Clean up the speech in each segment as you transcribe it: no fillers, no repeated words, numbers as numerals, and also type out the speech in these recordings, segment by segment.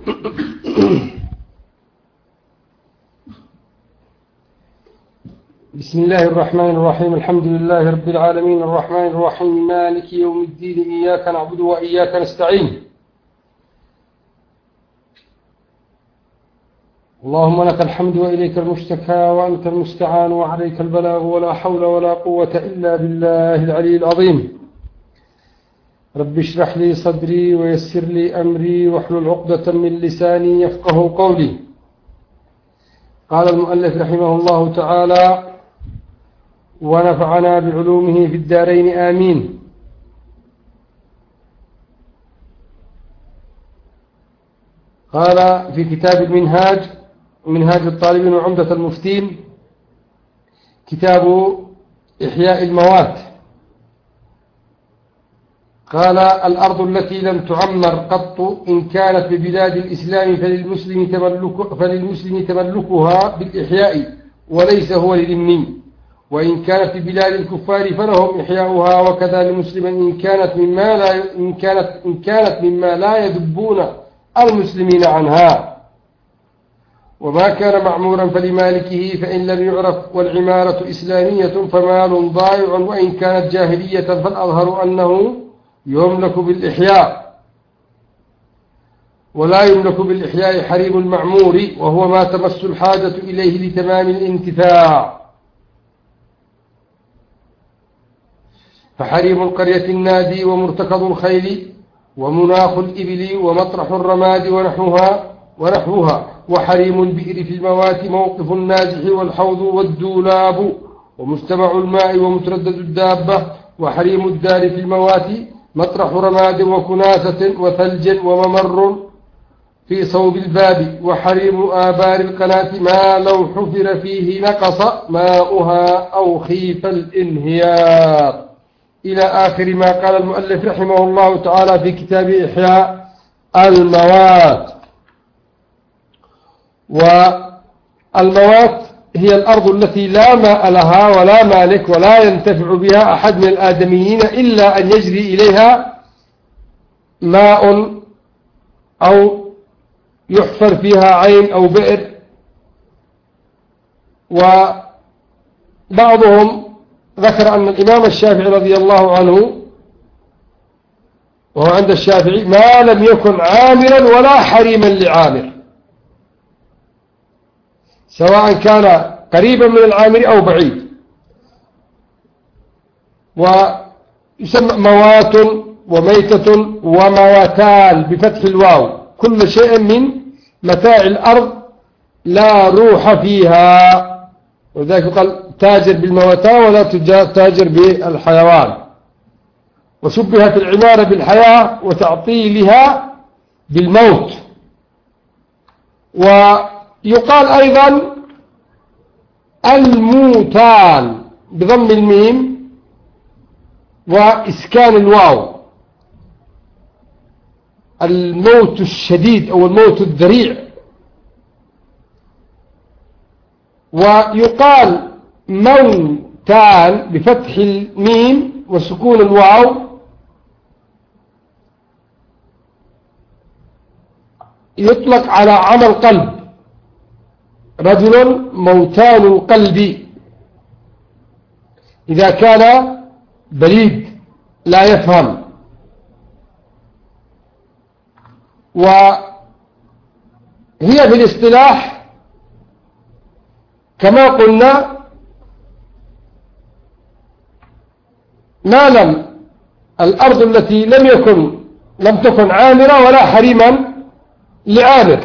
بسم الله الرحمن الرحيم. الحمد لله رب العالمين الرحمن الرحيم مالك يوم الدين. إياك نعبد وإياك نستعين. اللهم لك الحمد وإليك المشتكى وأنت المستعان وعليك البلاغ ولا حول ولا قوة إلا بالله العلي العظيم. رب اشرح لي صدري ويسر لي أمري واحلل عقدة من لساني يفقه قولي. قال المؤلف رحمه الله تعالى: ونفعنا بعلومه في الدارين آمين. قال في كتاب المنهاج، منهاج الطالبين وعمدة المفتين، كتاب إحياء الموات. قال: الأرض التي لم تعمر قط إن كانت ببلاد الإسلام فللمسلم تملكها بالإحياء وليس هو للذمي، وإن كانت ببلاد الكفار فلهم إحياؤها، وكذا للمسلم إن كانت مما لا يذبون المسلمين عنها. وما كان معمورا فلمالكه فإن لم يعرف، والعمارة إسلامية فمال ضائع، وإن كانت جاهلية فالأظهر أنه يملك بالإحياء. ولا يملك بالإحياء حريم المعمور، وهو ما تمس الحاجة إليه لتمام الانتفاع. فحريم القرية النادي ومرتكض الخيل ومناخ الإبل ومطرح الرماد ونحوها. وحريم البئر في الموات موقف النازح والحوض والدولاب ومجتمع الماء ومتردد الدابة. وحريم الدار في الموات مطرح رماد وكناسة وثلج وممر في صوب الباب. وحريم آبار القناة ما لو حفر فيه نقص ماؤها أو خيف الانهيار، إلى آخر ما قال المؤلف رحمه الله تعالى في كتاب إحياء الموات. والموات هي الأرض التي لا ماء لها ولا مالك ولا ينتفع بها أحد من الآدميين إلا أن يجري إليها ماء أو يحفر فيها عين أو بئر. وبعضهم ذكر أن الإمام الشافعي رضي الله عنه، وهو عند الشافعي، ما لم يكن عامرا ولا حريما لعامر، سواء كان قريبا من العامر أو بعيد. ويسمى موات وميتة ومواتان بفتح الواو، كل شيء من متاع الأرض لا روح فيها. وذلك قال: تاجر بالمواتان ولا تاجر بالحيوان. وشبهت العمارة بالحياة وتعطيلها بالموت. ويقال أيضا الموتان بضم الميم وإسكان الواو، الموت الشديد أو الموت الذريع. ويقال موتان بفتح الميم وسكون الواو، يطلق على عمل قلب، رجل موتان القلب إذا كان بليد لا يفهم. وهي في الاصطلاح كما قلنا الأرض التي لم تكن عامرة ولا حريما لعامر.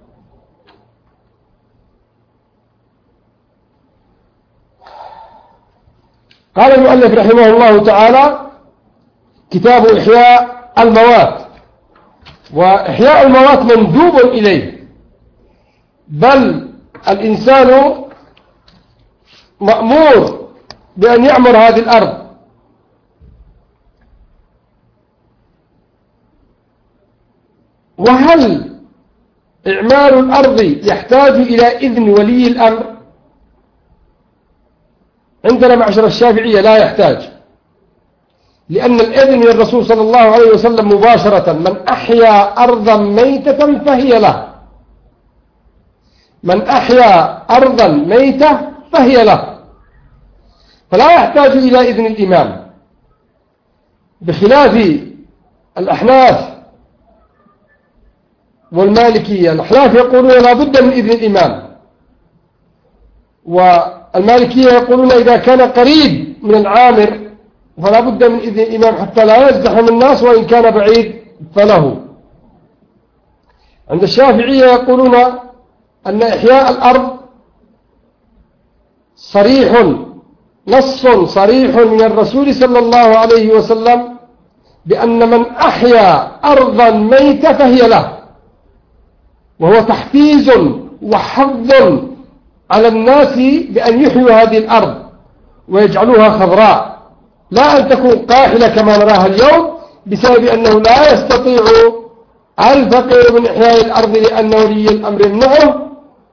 قال المؤلف رحمه الله تعالى: كتاب إحياء الموات. وإحياء الموات مندوب إليه، بل الإنسان مأمور بأن يعمر هذه الأرض. وهل إعمار الأرض يحتاج إلى إذن ولي الأمر؟ عندنا معشر الشافعية لا يحتاج، لأن الإذن من الرسول صلى الله عليه وسلم مباشرة: من أحيا أرضا ميتة فهي له. من أحيا أرضا ميتة فهي له، فلا يحتاج إلى إذن الإمام، بخلاف الأحناف والمالكية. الأحناف يقولون لا بد من إذن الإمام، والمالكية يقولون إذا كان قريب من العامر فلا بد من إذن الإمام حتى لا يزدحم الناس، وإن كان بعيد فله. عند الشافعية يقولون أن إحياء الأرض نص صريح من الرسول صلى الله عليه وسلم بأن من أحيا أرضا ميتة فهي له، وهو تحفيز وحظ على الناس بأن يحيوا هذه الأرض ويجعلوها خضراء، لا أن تكون قاحلة كما نراها اليوم، بسبب أنه لا يستطيع الفقير من إحياء الأرض لأنه ولي الأمر يمنعه،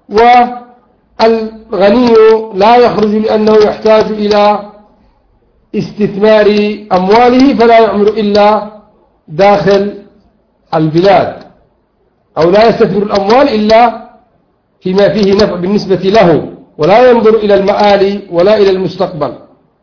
والغني لا يخرج لأنه يحتاج إلى استثمار أمواله فلا يعمل إلا داخل البلاد، أو لا يستثمر الأموال إلا فيما فيه نفع بالنسبة له، ولا ينظر إلى المآل ولا إلى المستقبل.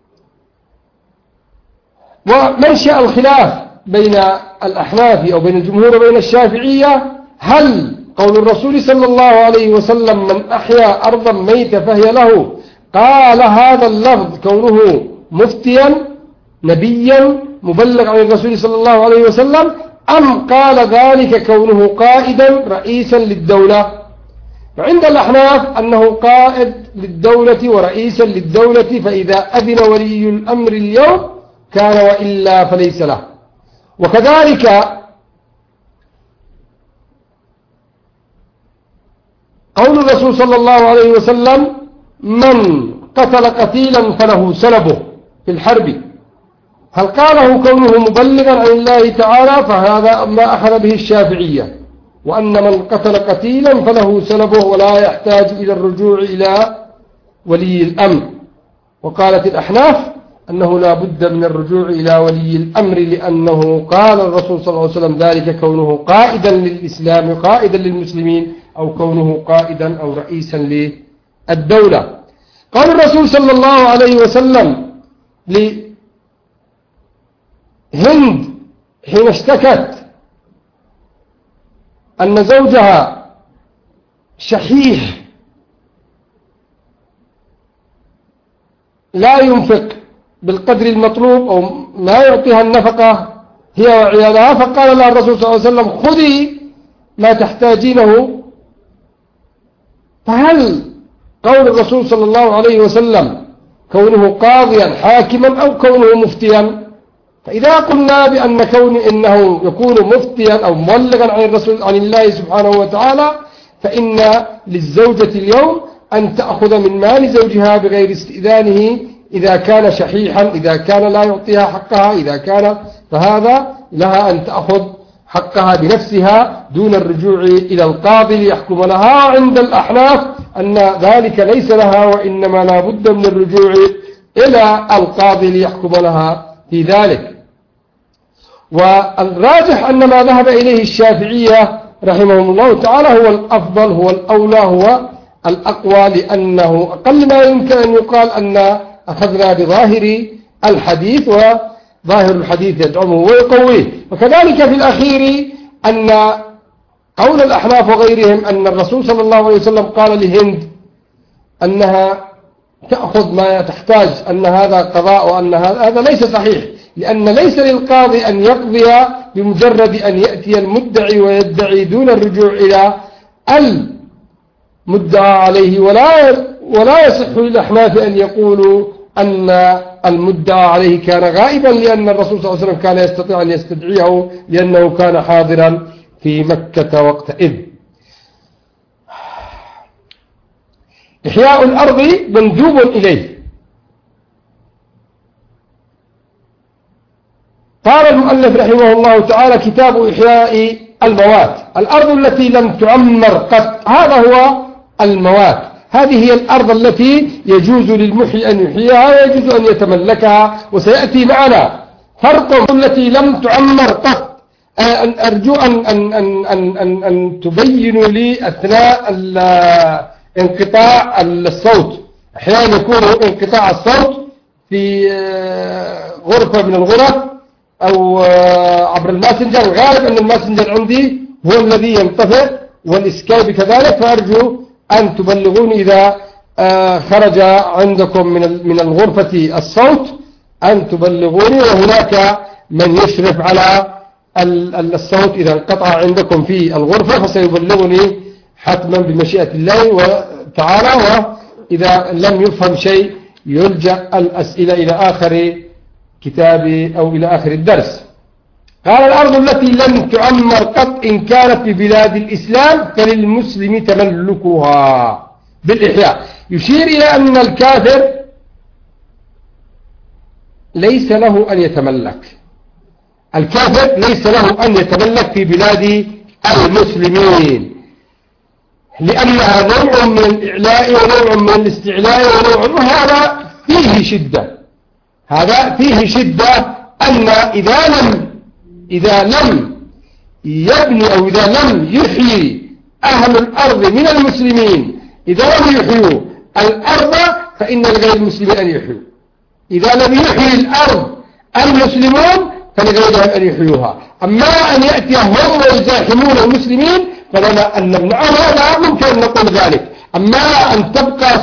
ومنشأ الخلاف بين الأحناف أو بين الجمهور وبين الشافعية: هل قول الرسول صلى الله عليه وسلم من أحيا أرضا ميتة فهي له قال هذا اللفظ كونه مفتيا نبيا مبلغ عن الرسول صلى الله عليه وسلم، أم قال ذلك كونه قائدا رئيسا للدولة؟ فعند الأحناف أنه قائد للدولة ورئيسا للدولة، فإذا أذن ولي الأمر اليوم كان، وإلا فليس له. وكذلك قول الرسول صلى الله عليه وسلم: من قتل قتيلا فله سلبه في الحرب، هل قاله كونه مبلغا عن الله تعالى؟ فهذا ما أخذ به الشافعية، وأن من قتل قتيلا فله سلبه ولا يحتاج إلى الرجوع إلى ولي الأمر. وقالت الأحناف أنه لا بد من الرجوع إلى ولي الأمر، لأنه قال الرسول صلى الله عليه وسلم ذلك كونه قائدا للإسلام، قائدا للمسلمين، أو كونه قائدا أو رئيسا للدولة. قال الرسول صلى الله عليه وسلم لهند حين اشتكت أن زوجها شحيح لا ينفق بالقدر المطلوب أو ما يعطيها النفقة هي وعيالها، فقال لها الرسول صلى الله عليه وسلم: خذي ما تحتاجينه. فهل قول الرسول صلى الله عليه وسلم كونه قاضيا حاكما أو كونه مفتيا؟ فإذا قلنا بأن إنه يكون مفتيا أو مبلغا عن الرسول عن الله سبحانه وتعالى، فإن للزوجة اليوم أن تأخذ من مال زوجها بغير استئذانه إذا كان شحيحا، إذا كان لا يعطيها حقها، إذا كان، فهذا لها أن تأخذ حقها بنفسها دون الرجوع إلى القاضي ليحكم لها. عند الأحناف أن ذلك ليس لها، وإنما لا بد من الرجوع إلى القاضي ليحكم لها في ذلك. والراجح أن ما ذهب إليه الشافعية رحمهم الله تعالى هو الأفضل، هو الأولى، هو الأقوى، لأنه أقل ما يمكن أن يقال أن أخذنا بظاهر الحديث، وظاهر الحديث يدعمه ويقويه. وكذلك في الأخير أن قول الأحناف وغيرهم أن الرسول صلى الله عليه وسلم قال لهند أنها تأخذ ما تحتاج، أن هذا قضاء، وأن هذا ليس صحيح، لأن ليس للقاضي أن يقضي بمجرد أن يأتي المدعي ويدعي دون الرجوع إلى المدعى عليه. ولا يصح للأحناف أن يقولوا أن المدعى عليه كان غائبا، لأن الرسول صلى الله عليه وسلم كان يستطيع أن يستدعيه لأنه كان حاضرا في مكة وقتئذ. إحياء الأرض مندوب إليه. قال المؤلف رحمه الله تعالى: كتاب إحياء الموات. الأرض التي لم تعمر قط، هذا هو الموات. هذه هي الأرض التي يجوز للمحيي أن يحييها ويجوز أن يتملكها، وسيأتي معنا فرق التي لم تعمر قط. أرجو أن تبينوا لي أثناء انقطاع الصوت. أحيانا يكون انقطاع الصوت في غرفة من الغرف أو عبر الماسنجر. غالب أن الماسنجر عندي هو الذي ينطفئ والإسكايب كذلك، فأرجو أن تبلغوني إذا خرج عندكم من الغرفة الصوت أن تبلغوني، وهناك من يشرف على الصوت إذا انقطع عندكم في الغرفة فسيبلغني حتما بمشيئة الله تعالى. وإذا لم يفهم شيء يلجأ الأسئلة إلى آخر كتابي أو إلى آخر الدرس. قال الأرض التي لم تعمر قط إن كانت في بلاد الإسلام فللمسلم تملكها بالإحياء. يشير إلى أن الكافر ليس له أن يتملك. الكافر ليس له أن يتملك في بلاد المسلمين، لأنها نوع من الإعلاء ونوع من الاستعلاء ونوع، وهذا فيه شدة. هذا فيه شدة أن إذا لم يبني أو إذا لم يحيي أهل الأرض من المسلمين، إذا لم يحيوا الأرض فإن غير المسلمين أن يحيوا. إذا لم يحيي الأرض المسلمون فلغيرهم أن يحيوها. أما أن يأتي هم ويزاحمون المسلمين فلنا أن نمنعه، هذا ممكن أن نقول ذلك. أما أن تبقى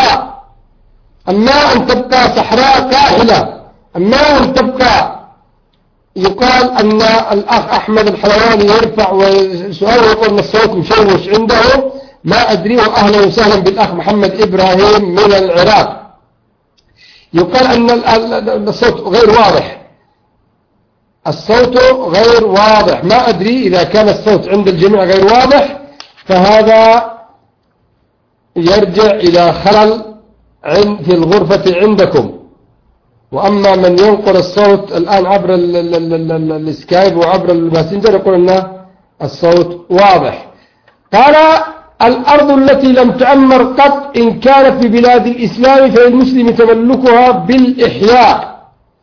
صحراء كاحلة، أما أن تبقى يقال أن الأخ أحمد الحلواني يرفع وسؤال ويقول أن الصوت مشوش عنده، ما أدري. وأهلا وسهلا بالأخ محمد إبراهيم من العراق. يقال أن الصوت غير واضح، الصوت غير واضح. ما أدري إذا كان الصوت عند الجميع غير واضح فهذا يرجع إلى خلل في الغرفة عندكم. وأما من ينقل الصوت الآن عبر السكايب وعبر الماسنجر يقول أن الصوت واضح. قال الأرض التي لم تعمر قط إن كانت في بلاد الإسلام فالمسلم تملكها بالإحياء.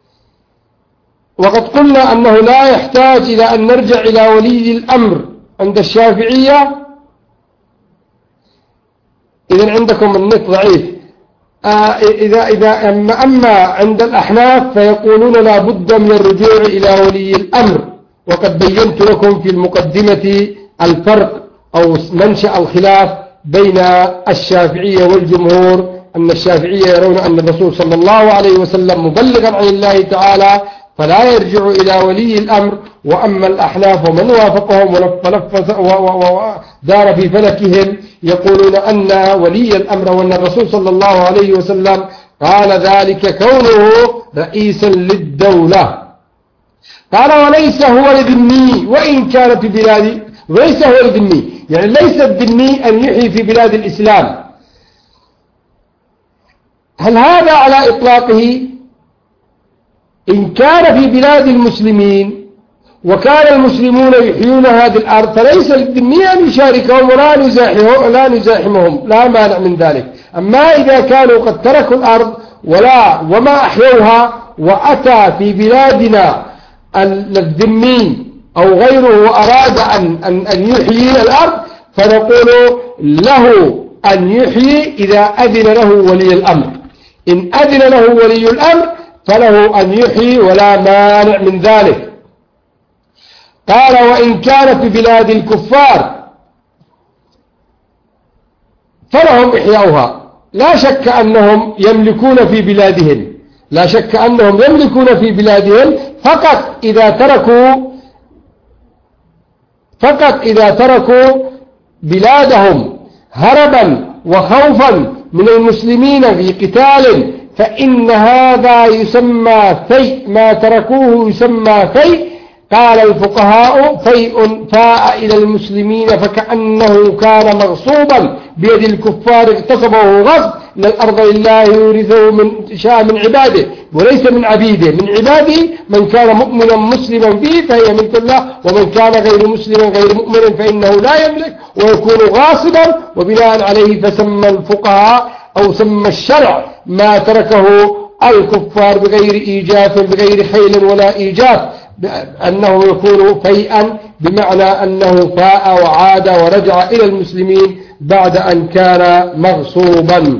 وقد قلنا أنه لا يحتاج إلى أن نرجع إلى ولي الأمر عند الشافعية. إذن عندكم النت ضعيف. أما عند الأحناف فيقولون لا بد من الرجوع إلى ولي الأمر. وقد بينت لكم في المقدمة الفرق أو منشأ الخلاف بين الشافعية والجمهور، أن الشافعية يرون أن الرسول صلى الله عليه وسلم مبلغا عن الله تعالى فلا يرجع إلى ولي الأمر. وأما الأحناف ومن وافقهم ودار في فلكهم يقولون أن ولي الأمر وأن الرسول صلى الله عليه وسلم قال ذلك كونه رئيسا للدولة. قال وليس هو الذمي وإن كانت في بلاد، وليس هو الذمي يعني ليس الذمي أن يحيي في بلاد الإسلام. هل هذا على إطلاقه؟ إن كان في بلاد المسلمين وكان المسلمون يحيون هذه الأرض فليس للذمي أن يشاركهم ولا نزاحمهم، لا مانع من ذلك. أما إذا كانوا قد تركوا الأرض وما أحيوها وأتى في بلادنا الذمي أو غيره وأراد أن يحيي الأرض فنقول له أن يحيي إذا أذن له ولي الأمر. إن أذن له ولي الأمر فله أن يحيي ولا مانع من ذلك. قال وإن كانت في بلاد الكفار فلهم إحياؤها. لا شك أنهم يملكون في بلادهم، لا شك أنهم يملكون في بلادهم فقط إذا تركوا بلادهم هربا وخوفا من المسلمين في قتال فإن هذا يسمى فيء، ما تركوه يسمى فيء. قال الفقهاء فيء فاء إلى المسلمين فكأنه كان مغصوبا بيد الكفار اغتصبه غصب، إن الأرض لله يورثه من شاء من عباده وليس من عبيده. من عباده من كان مؤمنا مسلما به فهي ملك الله، ومن كان غير مسلم غير مؤمن فإنه لا يملك ويكون غاصبا. وبناء عليه فسمى الفقهاء أو سمى الشرع ما تركه الكفار بغير إيجاف بغير خيل ولا إيجاف، أنه يكون فيئا بمعنى أنه فاء وعاد ورجع إلى المسلمين بعد أن كان مغصوبا.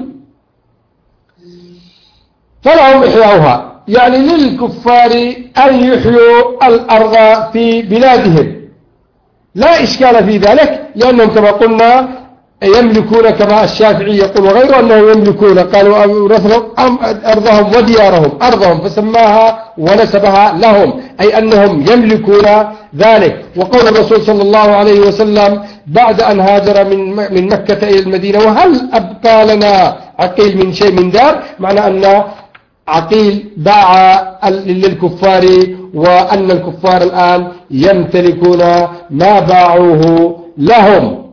فلهم إحياؤها، يعني للكفار أن يحيوا الأرض في بلادهم، لا إشكال في ذلك، لأنهم كما قلنا يملكون، كما الشافعي يقول وغيره أنهم يملكون، قالوا أرضهم وديارهم، أرضهم فسماها ونسبها لهم، أي أنهم يملكون ذلك. وقول الرسول صلى الله عليه وسلم بعد أن هاجر من مكة إلى المدينة: وهل أبقى لنا عقيل من شيء من دار؟ معنى أن عقيل باع للكفار، وأن الكفار الآن يمتلكون ما باعوه لهم.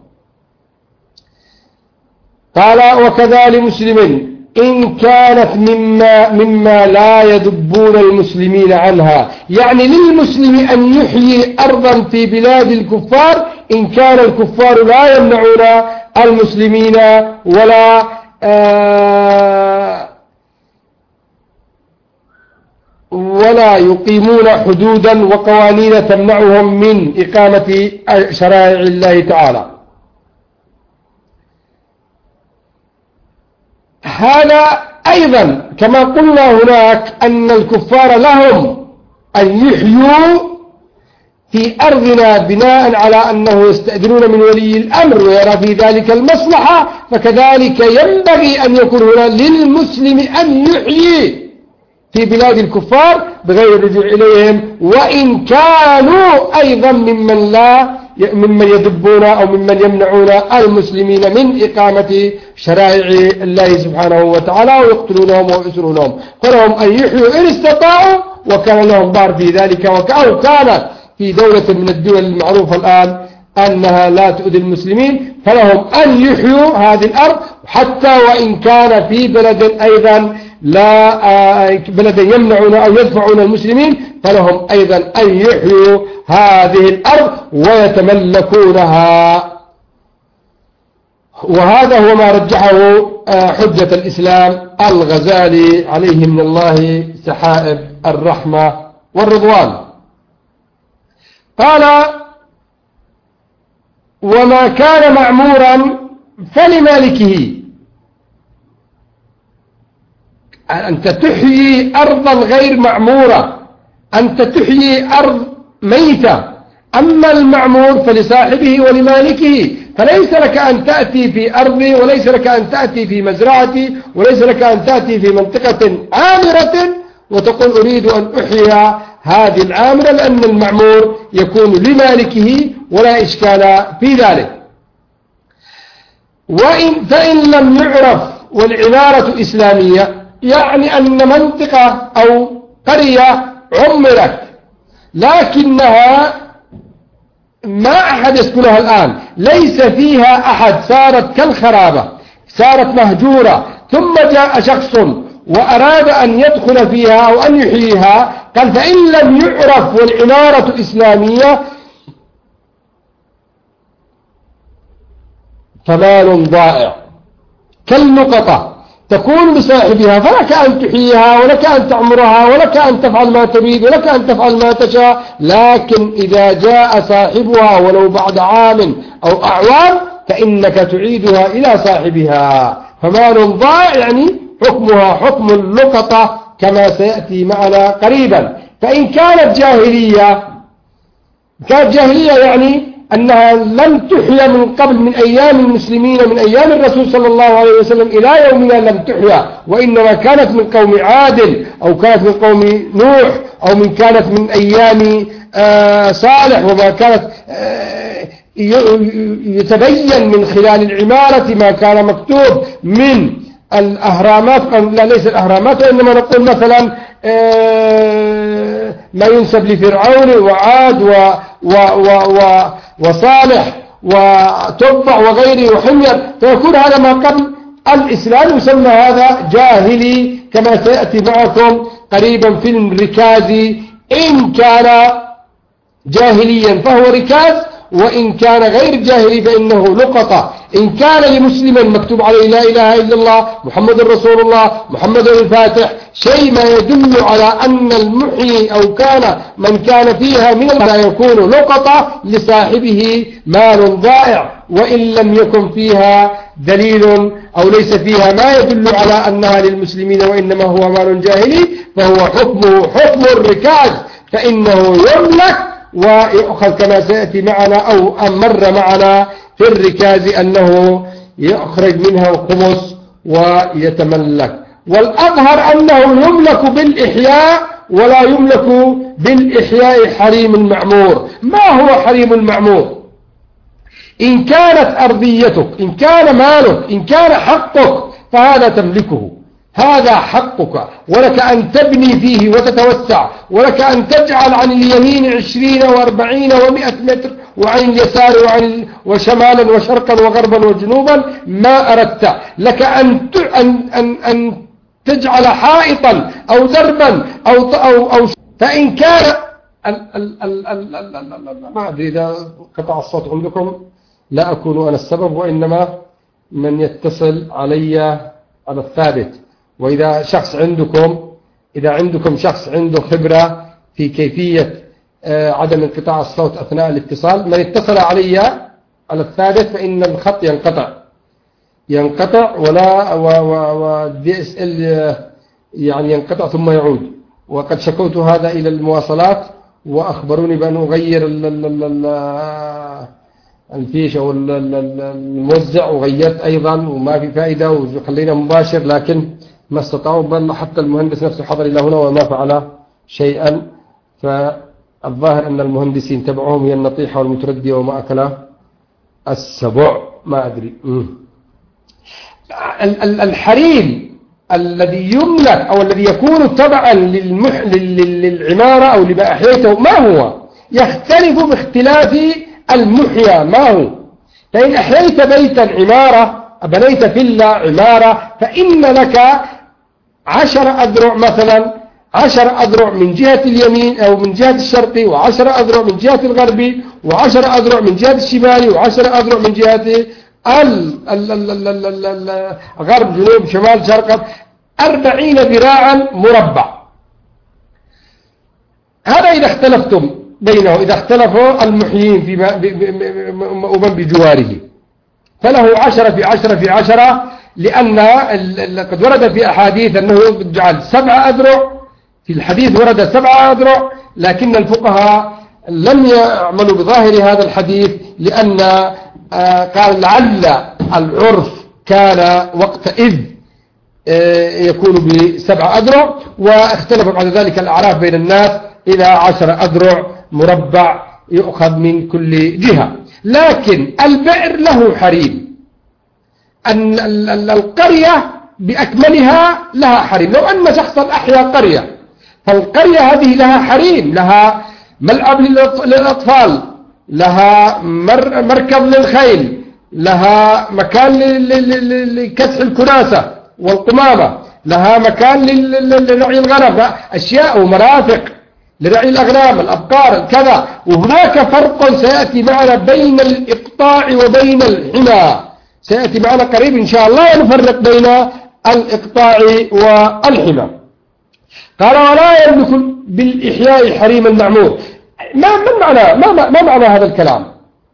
قال: وكذا مسلم إن كانت مما لا يدبون المسلمين عنها، يعني للمسلم أن يحيي أرضا في بلاد الكفار إن كان الكفار لا يمنعون المسلمين ولا يقيمون حدودا وقوانين تمنعهم من إقامة شرائع الله تعالى. هذا أيضا كما قلنا هناك أن الكفار لهم أن يحيوا في أرضنا بناء على أنه يستأذنون من ولي الأمر ويرى في ذلك المصلحة، فكذلك ينبغي أن يكون هنا للمسلم أن يحيي في بلاد الكفار بغير الرجوع إليهم، وإن كانوا أيضا ممن يدبون أو ممن يمنعون المسلمين من إقامة شرائع الله سبحانه وتعالى ويقتلونهم ويؤسرونهم. فلهم أن يحيوا إن استطاعوا، وكان لهم بار في ذلك، أو كانت في دولة من الدول المعروفة الآن أنها لا تؤذي المسلمين، فلهم أن يحيوا هذه الأرض، حتى وإن كان في بلد أيضا بلد يمنعون أو يدفعون المسلمين، فلهم أيضا أن يحيوا هذه الأرض ويتملكونها. وهذا هو ما رجحه حجة الإسلام الغزالي عليه من الله سحائب الرحمة والرضوان. قال: وما كان معمورا فلمالكه. أنت تحيي أرضا غير معمورة، أنت تحيي أرض ميتة، أما المعمور فلصاحبه ولمالكه. فليس لك أن تأتي في أرضي، وليس لك أن تأتي في مزرعتي، وليس لك أن تأتي في منطقة عامرة وتقول أريد أن أحيي هذه العامرة، لأن المعمور يكون لمالكه ولا إشكال في ذلك. فإن لم يعرف والعمارة إسلامية، يعني أن منطقة أو قرية عمرت لكنها ما أحد يسكنها الآن، ليس فيها أحد، صارت كالخرابة، صارت مهجورة، ثم جاء شخص وأراد أن يدخل فيها أو أن يحييها، قال: فإن لم يعرف والعمارة إسلامية فمال ضائع كالنقطة تكون بصاحبها، فلك أن تحييها ولك أن تعمرها ولك أن تفعل ما تريد ولك أن تفعل ما تشاء، لكن إذا جاء صاحبها ولو بعد عام أو أعوام فإنك تعيدها إلى صاحبها. فمال ضائع يعني حكمها حكم اللقطة كما سيأتي معنا قريبا. فإن كانت جاهلية يعني أنها لم تحيا من قبل، من أيام المسلمين، من أيام الرسول صلى الله عليه وسلم إلى يومنا لم تحيا، وإنما كانت من قوم عاد أو كانت من قوم نوح أو كانت من أيام صالح، وما كانت يتبين من خلال العمارة ما كان مكتوب من الأهرامات، لا ليس الأهرامات، وإنما نقول مثلا ما ينسب لفرعون وعاد وصالح وتبع وغيره وحمير، فيكون هذا ما قبل الإسلام، يسمى هذا جاهلي كما سيأتي معكم قريبا في الركاز. إن كان جاهليا فهو ركاز، وإن كان غير جاهلي فإنه لقطة. إن كان لمسلم مكتوب عليه لا إله إلا الله محمد رسول الله محمد الفاتح شيء ما يدل على أن المحيي أو كان من كان فيها من لا يكون لقطة لصاحبه مال ضائع، وإن لم يكن فيها دليل أو ليس فيها ما يدل على أنها للمسلمين وإنما هو مال جاهلي فهو حكمه حكم الركاز، فإنه يملك ويؤخذ كما سيأتي معنا أو مر معنا في الركاز أنه يخرج منها الخمس ويتملك. والأظهر أنه يملك بالإحياء ولا يملك بالإحياء حريم المعمور. ما هو حريم المعمور؟ إن كانت أرضيتك، إن كان مالك، إن كان حقك فهذا تملكه، هذا حقك، ولك أن تبني فيه وتتوسع، ولك أن تجعل عن اليمين 20 و40 و100 متر وعن اليسار وشمالا وشرقا وغربا وجنوبا ما أردت، لك أن تجعل حائطا أو دربا أو فإن كان ما أدري إذا قطع الصوت عندكم لا أكون أنا السبب وإنما من يتصل علي على الثابت. وإذا شخص إذا عندكم شخص عنده خبرة في كيفية عدم انقطاع الصوت أثناء الاتصال من اتصل علي على الثابت فإن الخط ينقطع ولا الدي اس ال يعني ينقطع ثم يعود. وقد شكوت هذا إلى المواصلات وأخبروني بأن أغير الفيش أو الموزع وغيرت أيضا وما في فائدة وخلينا مباشر، لكن ما استطاعوا، بل حتى المهندس نفسه حضر إلى هنا وما فعل شيئا. فالظاهر أن المهندسين تبعهم هي النطيحة والمتردية وما أكل السبع ما أدري. الحريم الذي يملك أو الذي يكون تبعا للعمارة أو لما أحييته ما هو؟ يختلف باختلاف المحيا ما هو. فإن أحييت بيتا عمارة بنيت فيلا عمارة فإن لك 10 أذرع مثلا، 10 أذرع من جهة اليمين أو من جهة الشرقي، و10 أذرع من جهة الغربي، و10 أذرع من جهة الشمالي، و10 أذرع من جهة غرب جنوب شمال شرق، 40 ذراعا مربع. هذا إذا اختلفتم بينه، إذا اختلفوا المحيين ومن بجواره فله 10 في 10 في 10، لأن قد ورد في أحاديث أنه يجعل 7 أذرع، في الحديث ورد 7 أذرع، لكن الفقهاء لم يعملوا بظاهر هذا الحديث لأن قال لعل العرف كان وقتئذ يكون ب7 أذرع، واختلف بعد ذلك الأعراف بين الناس إلى 10 أذرع مربع يؤخذ من كل جهة. لكن البئر له حريم، أن القرية بأكملها لها حريم. لو أن شخصا أحيا قرية فالقرية هذه لها حريم، لها ملعب للأطفال، لها مركب للخيل، لها مكان لكسح الكناسة والقمامة، لها مكان لرعي الغنم، أشياء ومرافق لرعي الأغنام الأبقار كذا. وهناك فرق سيأتي معنا بين الإقطاع وبين الحمى، سيأتي معنا قريب إن شاء الله نفرق بين الإقطاع والحمى. قال ولا يملك بالإحياء حريم المعمور. ما معنى هذا الكلام؟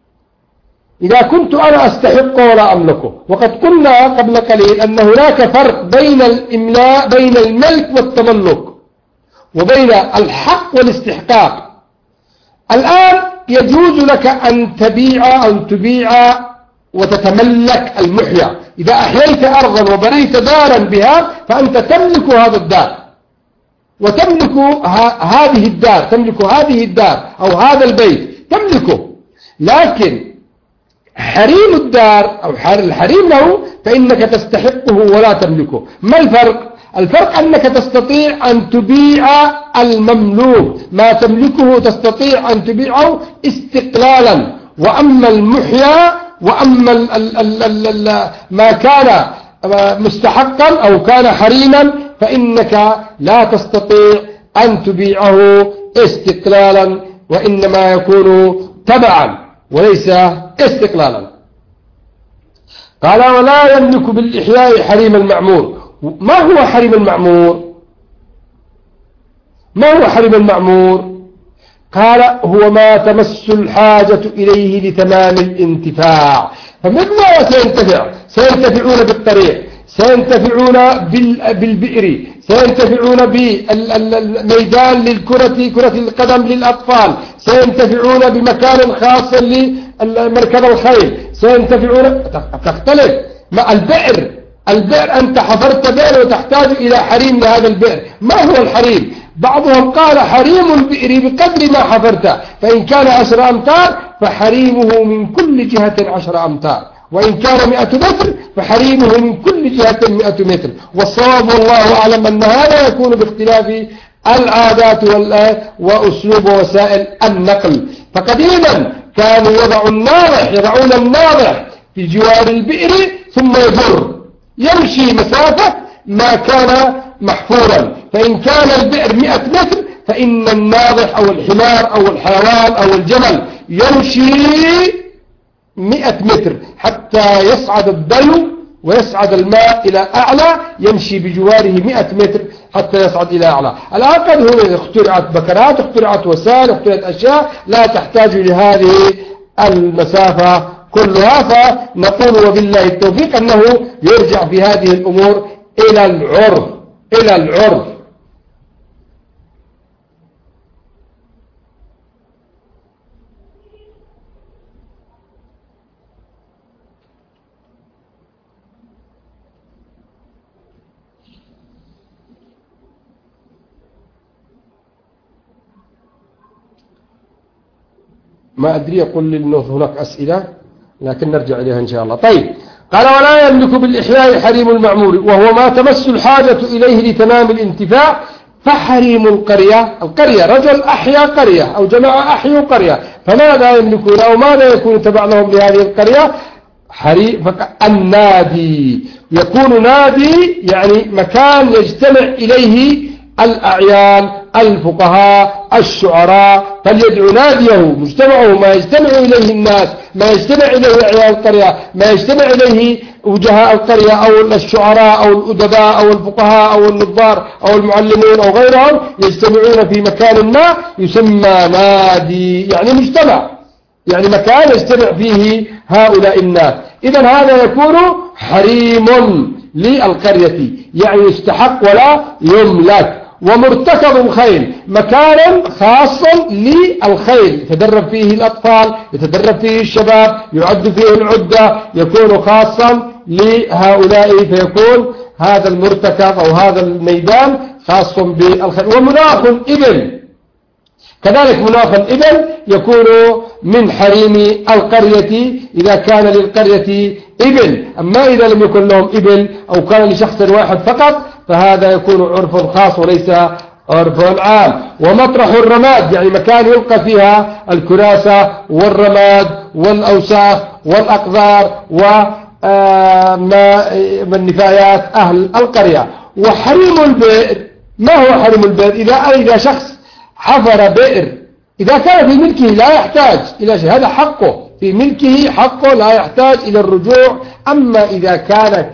إذا كنت أنا أستحقه ولا أملكه، وقد قلنا قبل قليل أن هناك فرق بين الإملاء، بين الملك والتملك، وبين الحق والاستحقاق. الآن يجوز لك أن تبيع وتتملك المحيا. إذا أحييت أرضا وبنيت دارا بها فأنت تملك هذا الدار وتملك هذه الدار، تملك هذه الدار أو هذا البيت تملكه. لكن حريم الدار أو الحريم له فإنك تستحقه ولا تملكه. ما الفرق؟ الفرق أنك تستطيع أن تبيع المملوك، ما تملكه تستطيع أن تبيعه استقلالا. وأما المحيا وأما ما كان مستحقا أو كان حريما فإنك لا تستطيع أن تبيعه استقلالا، وإنما يكون تبعا وليس استقلالا. قال ولا يملك بالإحياء حريم المعمور. ما هو حريم المعمور؟ ما هو حريم المعمور؟ قال هو ما تمس الحاجة إليه لتمام الانتفاع. فماذا سينتفعون بالطريق، سينتفعون بالبئر، سينتفعون بميدان كرة القدم للأطفال، سينتفعون بمكان خاص لمركب الخيل، سينتفعون. تختلف مع البئر. أنت حفرت بئر وتحتاج إلى حريم لهذا البئر. ما هو الحريم؟ بعضهم قال حريم البئر بقدر ما حفرته، فإن كان 10 أمتار فحريمه من كل جهة 10 أمتار، وإن كان 100 متر فحريمه من كل جهة 100 متر. والصواب والله أعلم أن هذا يكون باختلاف العادات وأسلوب وسائل النقل. فقديما كانوا يضعون الناضح في جوار البئر ثم يمشي مسافة ما كان محفورا. فإن كان البئر 100 متر فإن الناضح أو الحمار أو الحيوان أو الجمل يمشي 100 متر حتى يصعد الدلو ويصعد الماء إلى أعلى، يمشي بجواره 100 متر حتى يصعد إلى أعلى. الآن قد هنا اخترعت بكرات، اخترعت وسائل، اخترعت أشياء لا تحتاج لهذه المسافة كلها. فنقول وبالله التوفيق أنه يرجع في هذه الأمور إلى العرف. ما أدري أقول لي أنه هناك أسئلة لكن نرجع إليها إن شاء الله. طيب قال ولا يملك بالإحياء حريم المعمور وهو ما تمس الحاجة إليه لتمام الانتفاع. فحريم القرية رجل أحيا قرية أو جماعة أحيوا قرية، فماذا يملكون أو ماذا يكون تبع لهم لهذه القرية؟ النادي. يكون نادي يعني مكان يجتمع إليه الأعيان، الفقهاء، الشعراء، فليدعو ناديه مجتمعه ما يجتمع إليه الناس، ما يجتمع إليه أعيان القرية، ما يجتمع إليه وجهاء القرية أو الشعراء أو الأدباء أو الفقهاء أو النظار أو المعلمون أو غيرهم، يجتمعون في مكان ما يسمى نادي، يعني مجتمع، يعني مكان يجتمع فيه هؤلاء الناس. إذن هذا يكون حريم للقرية، يعني يستحق ولا يملك. ومرتكب الخيل مكان خاص للخيل يتدرب فيه الأطفال، يتدرب فيه الشباب، يعد فيه العدة، يكون خاصا لهؤلاء، فيكون هذا المرتكب أو هذا الميدان خاص بالخيل. ومناخ الإبل كذلك، مناخ الإبل يكون من حريم القرية إذا كان للقرية إبل. أما إذا لم يكن لهم إبل أو كان لشخص واحد فقط فهذا يكون عرف خاص وليس عرف عام. ومطرح الرماد يعني مكان يلقى فيها الكراسة والرماد والأوساخ والأقذار ومن نفايات أهل القرية. وحريم البئر، ما هو حريم البئر؟ إذا شخص حفر بئر إذا كان في ملكه لا يحتاج إلى شيء، هذا حقه في ملكه، حقه لا يحتاج إلى الرجوع. أما إذا كان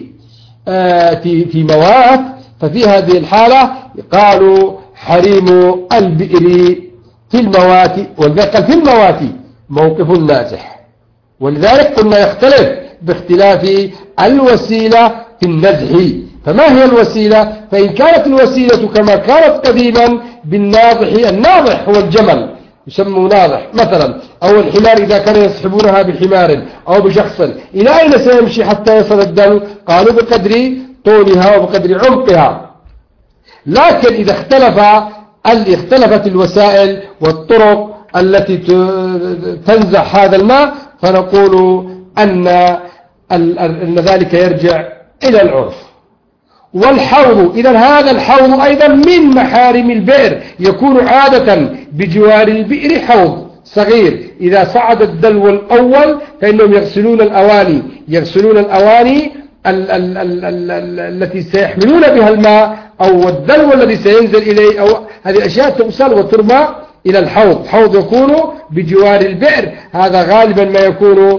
في موات ففي هذه الحالة قالوا حريم البئر في الموات. ولذلك في الموات موقف النازح، ولذلك قلنا يختلف باختلاف الوسيلة في النزح. فما هي الوسيلة؟ فإن كانت الوسيلة كما كانت قديما بالناضح، الناضح هو الجمل يسمى ناضح مثلا، أو الحمار إذا كانوا يسحبونها بحمار أو بشخص، إلى أين سيمشي حتى يصل الدلو؟ قالوا بقدر طولها وبقدر عمقها. لكن إذا اختلفت الوسائل والطرق التي تنزح هذا الماء فنقول أن ذلك يرجع إلى العرف. والحوض، إذا هذا الحوض أيضا من محارم البئر، يكون عادة بجوار البئر حوض صغير. إذا صعد الدلو الأول فإنهم يغسلون الأواني التي سيحملون بها الماء أو الدلو الذي سينزل إليه، أو هذه أشياء تغسل وترمى إلى الحوض. حوض يكون بجوار البئر، هذا غالبا ما يكون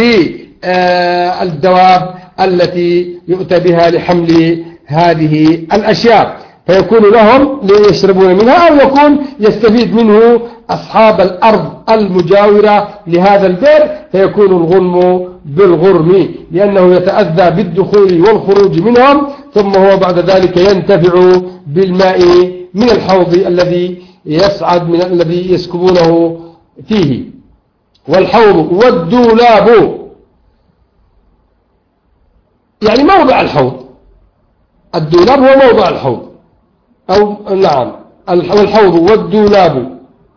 للدواب التي يؤتى بها لحمل هذه الأشياء، فيكون لهم ليشربون منها، أو يكون يستفيد منه أصحاب الأرض المجاورة لهذا البئر، فيكون الغنم بالغرم لأنه يتأذى بالدخول والخروج منهم، ثم هو بعد ذلك ينتفع بالماء من الحوض الذي يسعد من الذي يسكبونه فيه. والحوض والدولاب يعني موضع الحوض، الدولاب هو موضع الحوض، أو نعم الحوض والدولاب.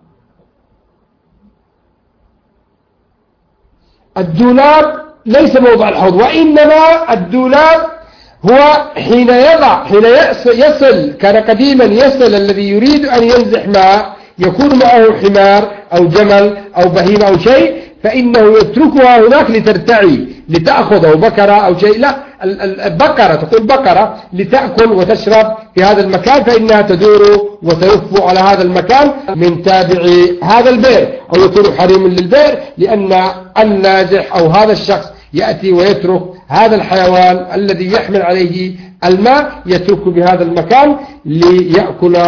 الدولاب ليس موضع الحوض، وإنما الدولاب هو حين يصل، كان قديما يصل الذي يريد أن ينزح ماء، يكون معه حمار أو جمل أو بهيمة أو شيء، فإنه يتركها هناك لترتعي، لتأخذ أو بقرة أو شيء، لا البقرة تقول بقرة لتأكل وتشرب في هذا المكان، فإنها تدور وتلف على هذا المكان من تابع هذا البئر، أو يكون حريم للبئر، لأن النازح أو هذا الشخص يأتي ويترك هذا الحيوان الذي يحمل عليه الماء، يتركه بهذا المكان ليأكل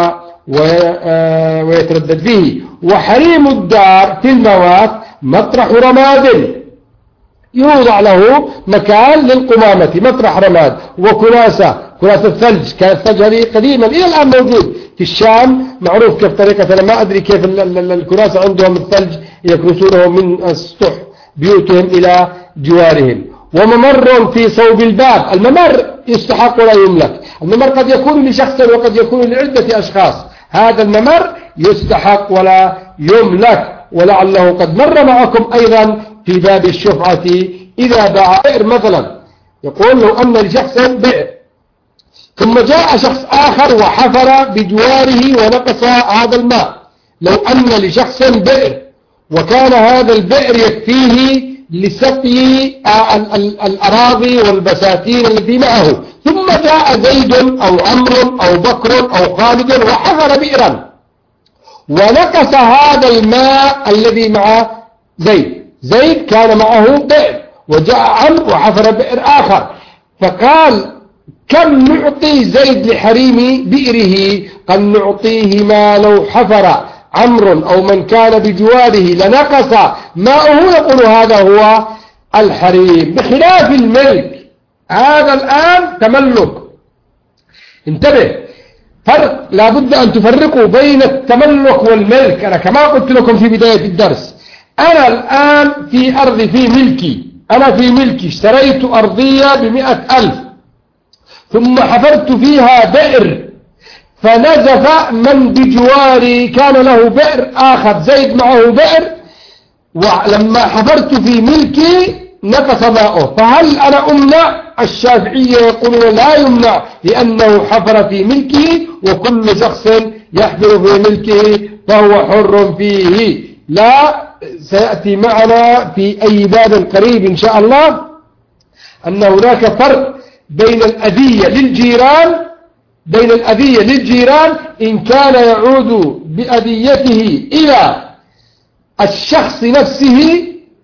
ويتردد فيه. وحريم الدار في الموات مطرح رماد، يوضع له مكان للقمامة، مطرح رماد وكراسة ثلج. كان الثلج هذه قديما إلى الآن موجود في الشام، معروف كيف طريقة، أنا ما أدري كيف الكراسة عندهم الثلج يكرسونه من السطح بيوتهم إلى جوارهم. وممر في صوب الباب، الممر يستحق ولا يملك، الممر قد يكون لشخص وقد يكون لعدة أشخاص، هذا الممر يستحق ولا يملك. ولعله قد مر معكم أيضا في باب الشفعة إذا باع بئر مثلا، يقول لو أن لشخص بئر ثم جاء شخص آخر وحفر بجواره ونقص هذا الماء، لو أن لشخص بئر وكان هذا البئر يكفيه لسقي الأراضي والبساتين التي معه، ثم جاء زيد أو عمرو أو بكر أو خالد وحفر بئرا ونقص هذا الماء الذي مع زيد كان معه بئر، وجاء عمرو وحفر بئر آخر، فقال كم نعطي زيد لحريم بئره؟ قد نعطيه ما لو حفر عمرو أو من كان بجواره لنقص ماؤه، يقول هذا هو الحريم. بخلاف الملك، هذا الآن تملك. انتبه، فرق لابد أن تفرقوا بين التملك والملك. أنا كما قلت لكم في بداية الدرس، أنا الآن في أرضي، في ملكي، أنا في ملكي اشتريت أرضية ب100,000 ثم حفرت فيها بئر، فنزف من بجواري كان له بئر آخر، زيد معه بئر، ولما حفرت في ملكي نقص ماؤه، فهل أنا أمنع؟ الشافعية يقولون لا يمنع، لأنه حفر في ملكه، وكل شخص يحفر في ملكه فهو حر فيه. لا، سيأتي معنا في أي باب قريب إن شاء الله أن هناك فرق بين الأذية للجيران إن كان يعود بأذيته إلى الشخص نفسه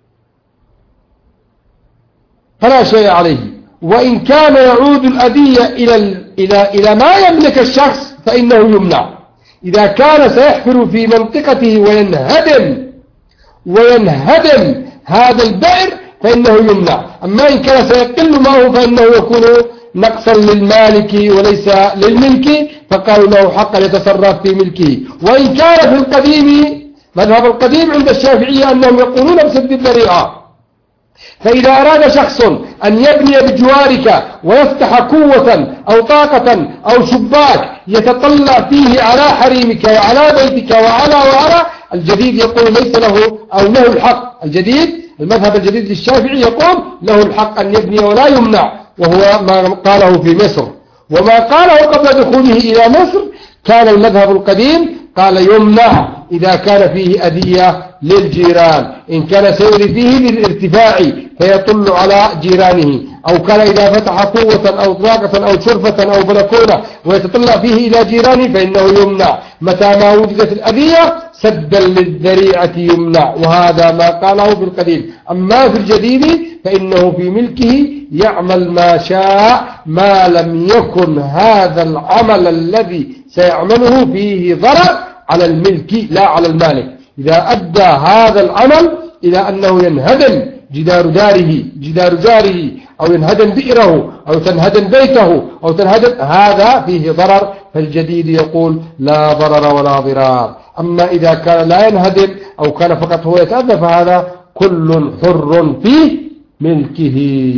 فلا شيء عليه، وإن كان يعود الأذية إلى ما يملك الشخص فإنه يمنع. إذا كان سيحفر في منطقته وينهدم هذا البئر فإنه يمنع، أما إن كان سيقل معه فإنه يكون نقصا للمالك وليس للملك، فقالوا له حق يتصرف في ملكه. وإن كان في القديم، مذهب القديم عند الشافعية أنهم يقولون بسد الذريعة، فإذا أراد شخص أن يبني بجوارك ويفتح قوة أو طاقة أو شباك يتطلع فيه على حريمك وعلى بيتك وعلى الجديد يقول ليس له أو له الحق. المذهب الجديد للشافعي يقول له الحق أن يبني ولا يمنع، وهو ما قاله في مصر. وما قاله قبل دخوله إلى مصر كان المذهب القديم قال يمنع إذا كان فيه أذية للجيران، إن كان سيري فيه للارتفاع فيطل على جيرانه، أو كان إذا فتح قوة أو طاقة أو شرفة أو بلكونة ويتطلع فيه إلى جيرانه فإنه يمنع. متى ما وجدت الأذية سدا للذريعة يمنع، وهذا ما قاله في القديم. أما في الجديد فإنه في ملكه يعمل ما شاء ما لم يكن هذا العمل الذي سيعمله فيه ضرر على الملك لا على المالك. إذا أدى هذا العمل إلى أنه ينهدم جدار جاره أو ينهدم بئره أو تنهدم بيته أو تنهدم، هذا فيه ضرر، فالجديد يقول لا ضرر ولا ضرار. أما إذا كان لا ينهدم أو كان فقط هو يتأذى فهذا كل حر في ملكه.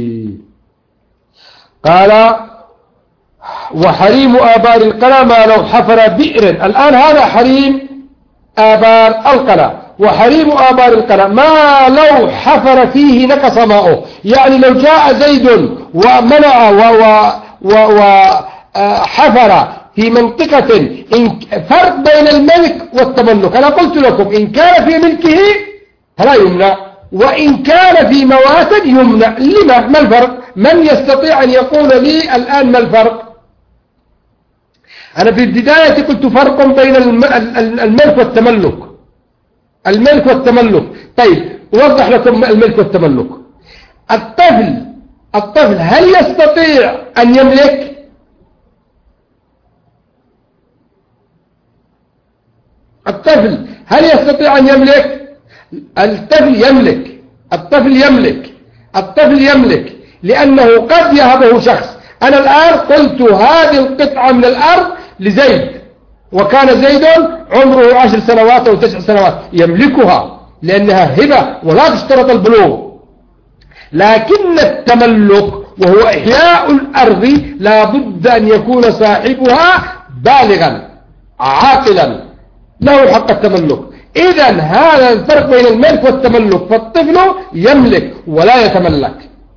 قال وحريم آبار القنا ما لو حفر بئر. الآن هذا حريم آبار القنا، وحريم آبار القنا ما لو حفر فيه نقص ماؤه. يعني لو جاء زيد ومنع وحفر في منطقة فرق بين الملك والتملك. أنا قلت لكم إن كان في ملكه فلا يمنع، وإن كان في مواتد يمنع. لما؟ ما الفرق؟ من يستطيع أن يقول لي الآن ما الفرق؟ أنا في البداية قلت فرق بين الملك والتملك. الملك والتملك. طيب أوضح لكم الملك والتملك. الطفل هل يستطيع أن يملك؟ الطفل هل يستطيع أن يملك؟ الطفل يملك لأنه قد يهبه شخص. أنا الآن قلت هذه القطعة من الأرض لزيد، وكان زيد عمره 10 سنوات أو 9 سنوات، يملكها لأنها هبة ولا تشترط البلوغ. لكن التملك وهو إحياء الأرض لا بد أن يكون صاحبها بالغا عاقلا له حق التملك. إذن هذا الفرق بين الملك والتملك، فالطفل يملك ولا يتملك.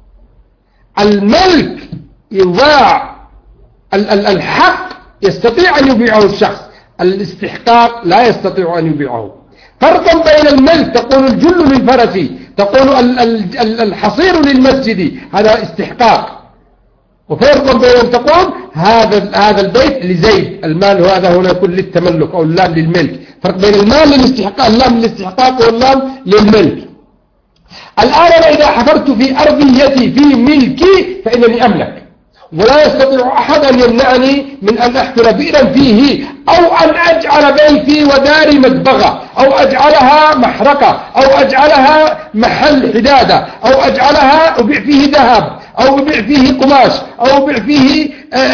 الملك يضاع، الحق يستطيع أن يبيعه الشخص، الاستحقاق لا يستطيع أن يبيعه. فرق بين الملك تقول الجل للفرس، تقول الحصير للمسجد، هذا استحقاق. وفرق بين أن تقول هذا البيت لزيد، المال هذا هنا يكون للتملك أو اللام للملك. فرق بين المال للاستحقاق، اللام للاستحقاق واللام للملك. الآن أنا إذا حفرت في أرضيتي في ملكي فإنني أملك، ولا يستطيع أحد أن يمنعني من أن أحفر بئرا فيه، أو أن أجعل بيتي وداري مدبغة، أو أجعلها محرقة، أو أجعلها محل حدادة، أو أجعلها أبيع فيه ذهب، أو أبيع فيه قماش، أو أبيع فيه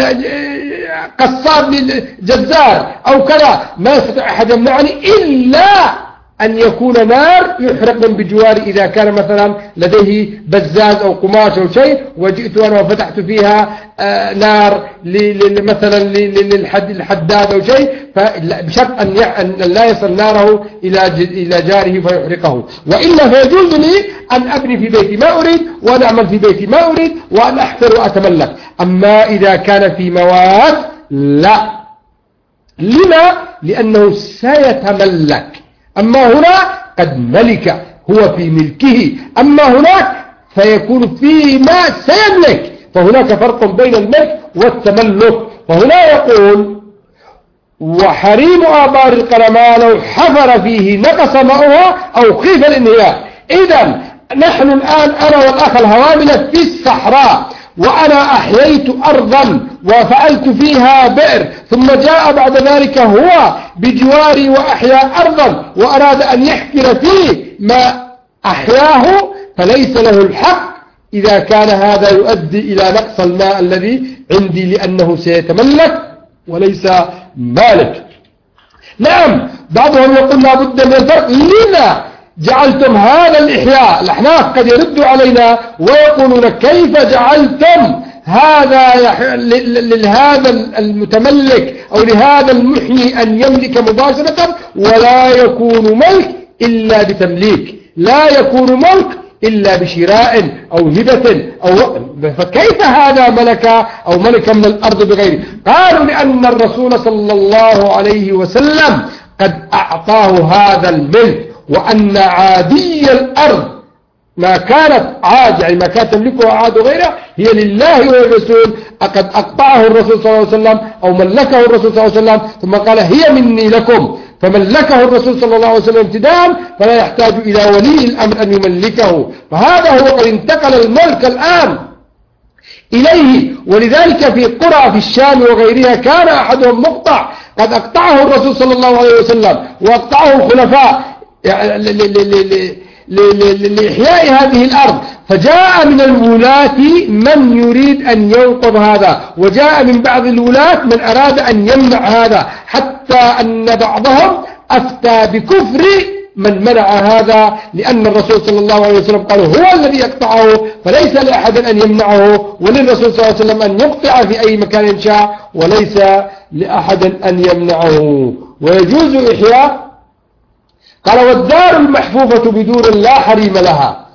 قصاب جزار أو كذا. ما يستطيع أحد يمنعني إلا أن يكون نار يحرق من بجواري. إذا كان مثلا لديه بزاز أو قماش أو شيء وجئت أنا وفتحت فيها نار مثلا للحداد أو شيء، بشرط أن لا يصل ناره إلى جاره فيحرقه. وإلا فيجوز لي أن أبني في بيتي ما أريد، وأن أعمل في بيتي ما أريد، وأن أحفر وأتملك. أما إذا كان في مواد لا. لما؟ لأنه سيتملك. أما هنا قد ملك، هو في ملكه. أما هناك فيكون فيما سيملك. فهناك فرق بين الملك والتملك. فهنا يقول وحريم آبار القنا لو حفر فيه نقص ماؤها أو خيف الانهيار. إذن نحن الآن أنا والأخ الهوامل في الصحراء، وأنا أحييت أرضا وفعلت فيها بئر، ثم جاء بعد ذلك هو بجواري وأحيا أرضا وأراد أن يحفر فيه ما أحياه، فليس له الحق إذا كان هذا يؤدي إلى نقص الماء الذي عندي، لأنه سيتملك وليس مالك. نعم بعضهم يقول لا بد من الفرق. لما جعلتم هذا الإحياء؟ الأحناف قد يردوا علينا ويقولون كيف جعلتم هذا لهذا المتملك أو لهذا المحيي أن يملك مباشرة ولا يكون ملك إلا بتمليك، لا يكون ملك إلا بشراء أو هبة فكيف هذا ملك أو ملك من الأرض بغيره؟ قالوا لأن الرسول صلى الله عليه وسلم قد أعطاه هذا الملك، وأن عادي الأرض ما كانت عاد، يعني ما كانت تملكها عاد غيره، هي لله والرسول. قد أقطعه الرسول صلى الله عليه وسلم أو ملكه الرسول صلى الله عليه وسلم، ثم قال هي مني لكم. فملكه الرسول صلى الله عليه وسلم ابتداء، فلا يحتاج إلى ولي الأمر أن يملكه، فهذا هو قد انتقل الملك الآن إليه. ولذلك في قرى في الشام وغيرها كان أحدهم مقطع قد أقطعه الرسول صلى الله عليه وسلم وأقطعه الخلفاء لإحياء هذه الأرض، فجاء من الولاة من يريد أن ينقض هذا، وجاء من بعض الولاة من أراد أن يمنع هذا، حتى أن بعضهم أفتى بكفر من منع هذا، لأن الرسول صلى الله عليه وسلم قال هو الذي يقطعه، فليس لأحد أن يمنعه، وللرسول صلى الله عليه وسلم أن يقطع في أي مكان شاء، وليس لأحد أن يمنعه. ويجوز إحياء، قال والدار المحفوفة بدور لا حريم لها.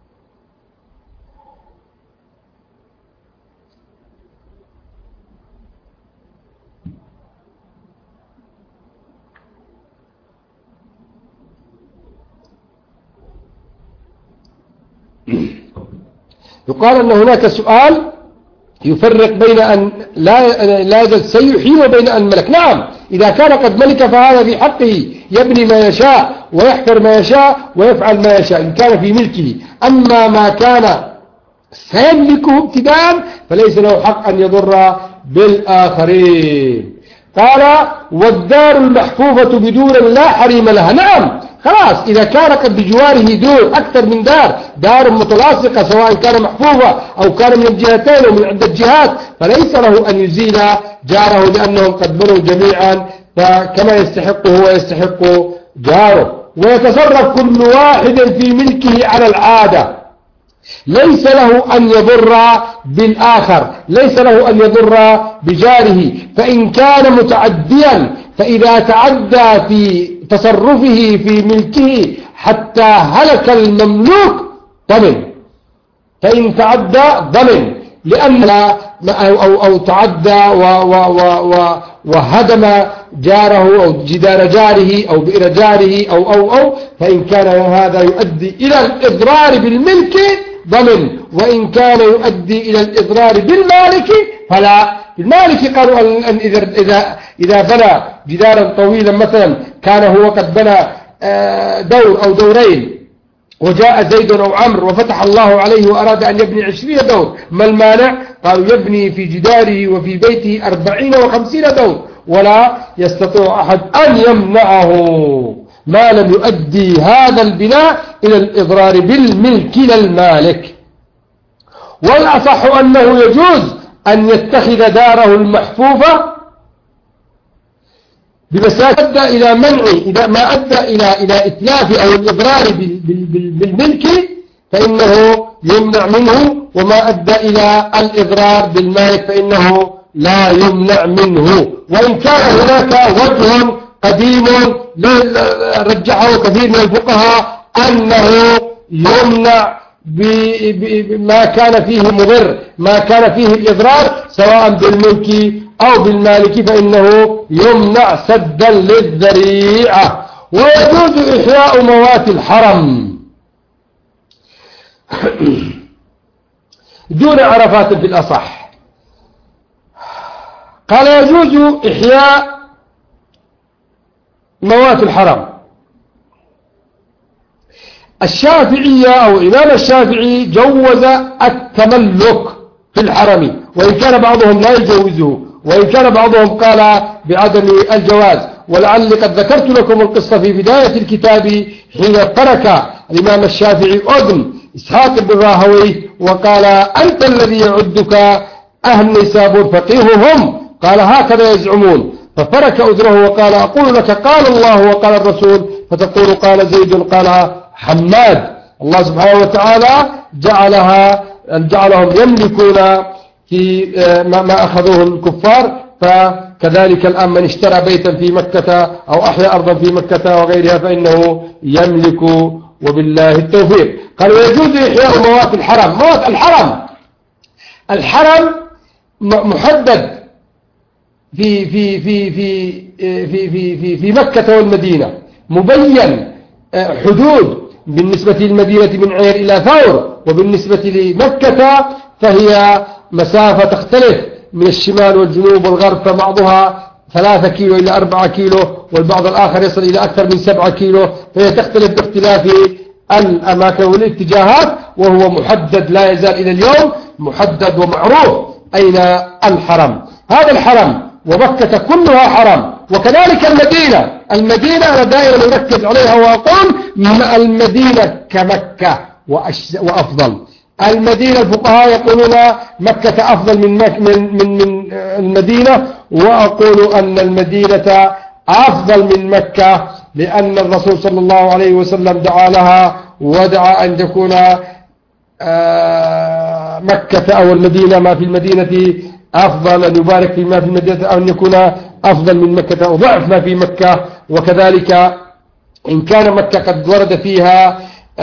يقال أن هناك سؤال يفرق بين أن لا يزال سيحيي وبين أن ملك. نعم، إذا كان قد ملك فهذا في حقه، يبني ما يشاء ويحفر ما يشاء ويفعل ما يشاء إن كان في ملكه. أما ما كان سيملكه ابتداء فليس له حق أن يضر بالآخرين. قال والدار المحفوفة بدور لا حريم لها. نعم، خلاص، إذا كان قد بجواره دور أكثر من دار متلاصقة، سواء كان محفوظة أو كان من الجهتين أو من عدة جهات، فليس له أن يزيل جاره، لأنهم قد بنوا جميعا فكما يستحقه ويستحق جاره. ويتصرف كل واحد في ملكه على العادة، ليس له أن يضر بالآخر، ليس له أن يضر بجاره. فإن كان متعديا، فإذا تعدى في تصرفه في ملكه حتى هلك المملوك ضمن، فإن تعدى ضمن، لأن أو تعدى وهدم جاره أو جدار جاره أو بئر جاره أو فإن كان هذا يؤدي إلى الإضرار بالملك ضمن، وإن كان يؤدي إلى الإضرار بالمالك فلا. المالك قالوا أن إذا بنى جدارا طويلا مثلا، كان هو قد بنى دور أو دورين، وجاء زيد أو عمرو وفتح الله عليه وأراد أن يبني 20 دور، ما المانع؟ قالوا يبني في جداره وفي بيته 40 و50 دور، ولا يستطيع أحد أن يمنعه ما لم يؤدي هذا البناء إلى الإضرار بالملك للمالك. والأصح أنه يجوز أن يتخذ داره المحفوفة بمساجد أدى إلى منع، إذا ما أدى إلى إتلاف أو الإضرار بالملك فإنه يمنع منه، وما أدى إلى الإضرار بالمالك فإنه لا يمنع منه. وإن كان هناك وجه قديم رجحه كثير من الفقهاء أنه يمنع بما كان فيه مضر، ما كان فيه الإضرار سواء بالملك أو بالمالك، فإنه يمنع سدا للذريعة. ويجوز إحياء موات الحرم دون عرفات في الأصح. قال يجوز إحياء موات الحرم. الشافعية أو إمام الشافعي جوز التملك في الحرم، وإن كان بعضهم لا يجوزه، وإن كان بعضهم قال بعدم الجواز. ولعل قد ذكرت لكم القصة في بداية الكتاب حين ترك الإمام الشافعي أذن إسحاق بن راهويه وقال أنت الذي يعدك أهل نيسابور فقيههم، قال هكذا يزعمون، فترك أذنه وقال أقول لك قال الله وقال الرسول، فتقول قال زيد قال حماد. الله سبحانه وتعالى جعلهم يملكون في ما أخذوه الكفار، فكذلك الآن من اشترى بيتا في مكة أو أحيا أرضا في مكة وغيرها فإنه يملك، وبالله التوفيق. قال ويجوز إحياء موات الحرم. موات الحرم محدد في في في في في في في في مكة والمدينة، مبين حدود بالنسبة للمدينة من عير إلى ثور، وبالنسبة لمكة فهي مسافة تختلف من الشمال والجنوب والغرب، فبعضها 3 كيلو إلى 4 كيلو، والبعض الآخر يصل إلى أكثر من 7 كيلو، فهي تختلف باختلاف الأماكن والاتجاهات، وهو محدد لا يزال إلى اليوم محدد ومعروف أين الحرم. هذا الحرم ومكة كلها حرم، وكذلك المدينة أنا دائما أركز عليها وأقول المدينة كمكة وأفضل. المدينة الفقهاء يقولون مكة أفضل من المدينة، وأقول أن المدينة أفضل من مكة، لأن الرسول صلى الله عليه وسلم دعا لها ودعا أن تكون مكة أو المدينة ما في المدينة أفضل، أن يبارك فيما في المدينة، أو أن يكون أفضل من مكة أو ضعف ما في مكة. وكذلك إن كان مكة قد ورد فيها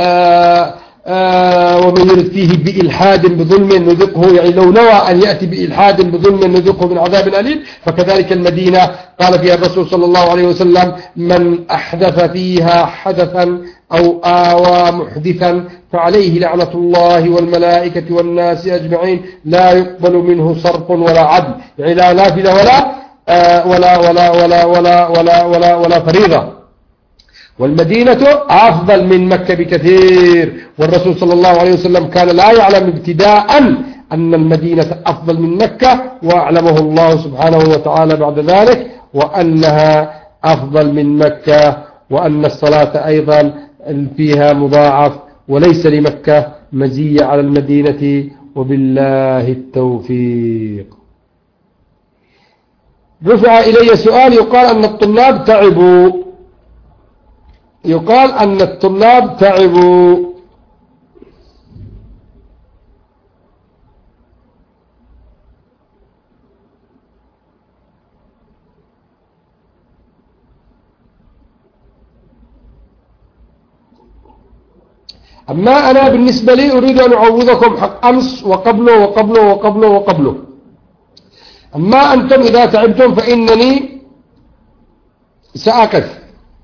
ومن يرد فيه بإلحاد بظلم نذقه، يعني لو نوى أن يأتي بإلحاد بظلم نذقه من عذاب أليم، فكذلك المدينة قال فيها الرسول صلى الله عليه وسلم: من أحدث فيها حدثا أو آوى محدثا فعليه لعنة الله والملائكة والناس أجمعين، لا يقبل منه صرف ولا عدل، يعني لا نافلة ولا فريضة. والمدينة أفضل من مكة بكثير، والرسول صلى الله عليه وسلم كان لا يعلم ابتداء أن المدينة أفضل من مكة، وأعلمه الله سبحانه وتعالى بعد ذلك وأنها أفضل من مكة، وأن الصلاة أيضا فيها مضاعف، وليس لمكة مزية على المدينة، وبالله التوفيق. رفع إلي سؤال يقال أن الطلاب تعبوا. أما أنا بالنسبة لي أريد أن أعوضكم حق أمس وقبله. أما أنتم إذا تعبتم فإنني سأقف.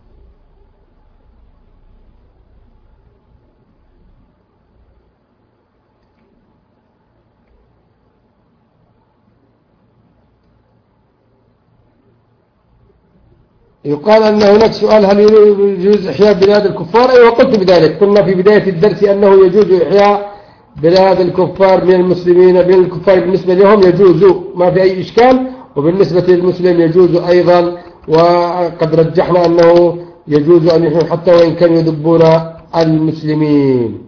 يقال أن هناك سؤال: هل يجوز إحياء بلاد الكفار؟ أيوة، قلت بذلك. قلنا في بداية الدرس أنه يجوز إحياء بلاد الكفار من المسلمين، بين الكفار بالنسبة لهم يجوز، ما في أي إشكال، وبالنسبة للمسلم يجوز أيضا. وقد رجحنا أنه يجوز أن يحيوا حتى وإن كانوا يذبون المسلمين.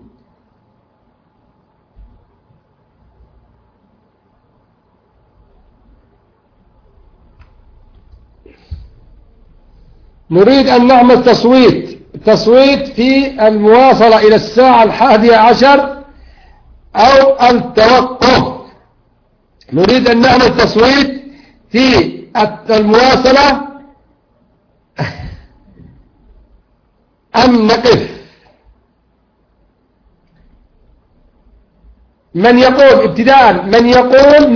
نريد أن نعمل تصويت في المواصلة إلى الساعة 11 أو التوقف. نريد أن نعمل تصويت في المواصلة أم نقف. من يقول ابتداء، من يقول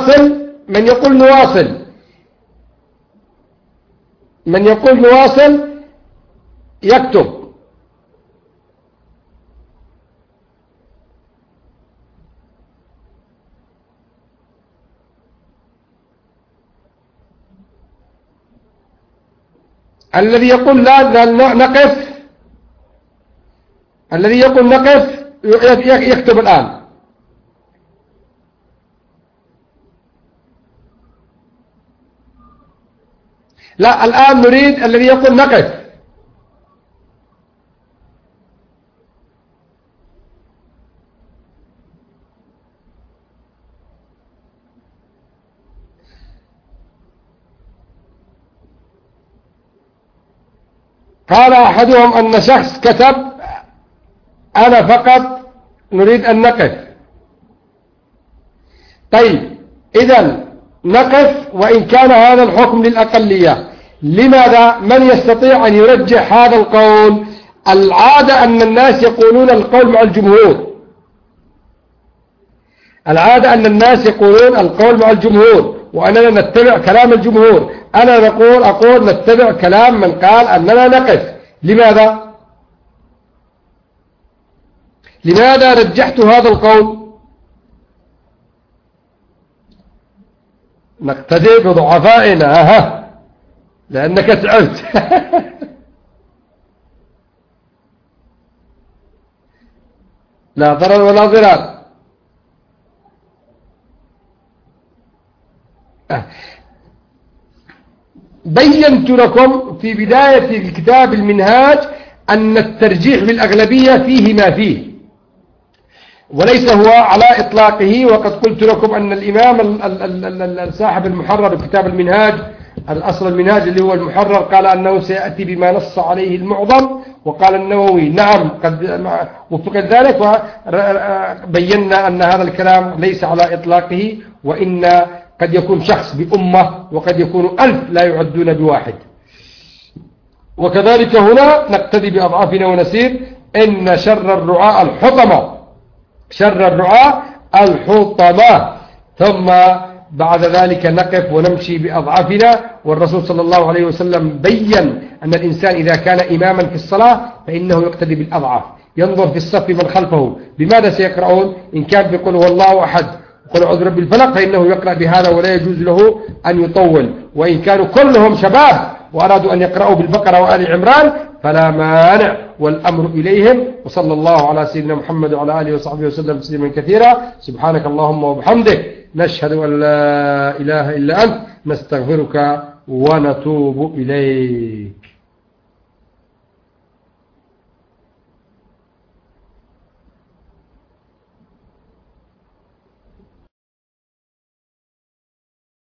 نواصل يكتب. الذي يقول لا نقف، الذي يقول نقف يكتب الآن. لا، الآن نريد الذي يقول نقف. قال أحدهم أن شخص كتب: أنا فقط نريد أن نقف. طيب، إذن نقف وإن كان هذا الحكم للأقلية. لماذا؟ من يستطيع أن يرجح هذا القول؟ العادة أن الناس يقولون القول مع الجمهور. وأننا نتبع كلام الجمهور. أنا أقول نتبع كلام من قال أننا نقف. لماذا رجحت هذا القول؟ نقتدي بضعفائنا. لأنك تعبت. لا ضرر ولا ضرار. بينت لكم في بداية الكتاب المنهاج أن الترجيح بالأغلبية فيه ما فيه، وليس هو على إطلاقه. وقد قلت لكم أن الإمام صاحب المحرر كتاب المنهاج، الأصل المنهاج اللي هو المحرر، قال أنه سيأتي بما نص عليه المعظم، وقال النووي نعم قد وفق ذلك، وبينا أن هذا الكلام ليس على إطلاقه، وإن قد يكون شخص بأمة وقد يكون 1000 لا يعدون بواحد. وكذلك هنا نقتدي بأضعافنا ونسير. إن شر الرعاء الحطمة، شر الرعاء الحطمة. ثم بعد ذلك نقف ونمشي بأضعافنا. والرسول صلى الله عليه وسلم بيّن أن الإنسان إذا كان إماما في الصلاة فإنه يقتدي بالأضعاف، ينظر في الصف من خلفه بماذا سيقرؤون. إن كان بيقول هو الله أحد قل أعوذ برب الفلق فإنه يقرأ بهذا ولا يجوز له أن يطول. وإن كانوا كلهم شباب وأرادوا أن يقرأوا بالبقرة وآل عمران فلا مانع، والأمر إليهم. وصلى الله على سيدنا محمد وعلى آله وصحبه وسلم تسليما كثيرا. سبحانك اللهم وبحمدك، نشهد أن لا إله إلا أنت، نستغفرك ونتوب إليك.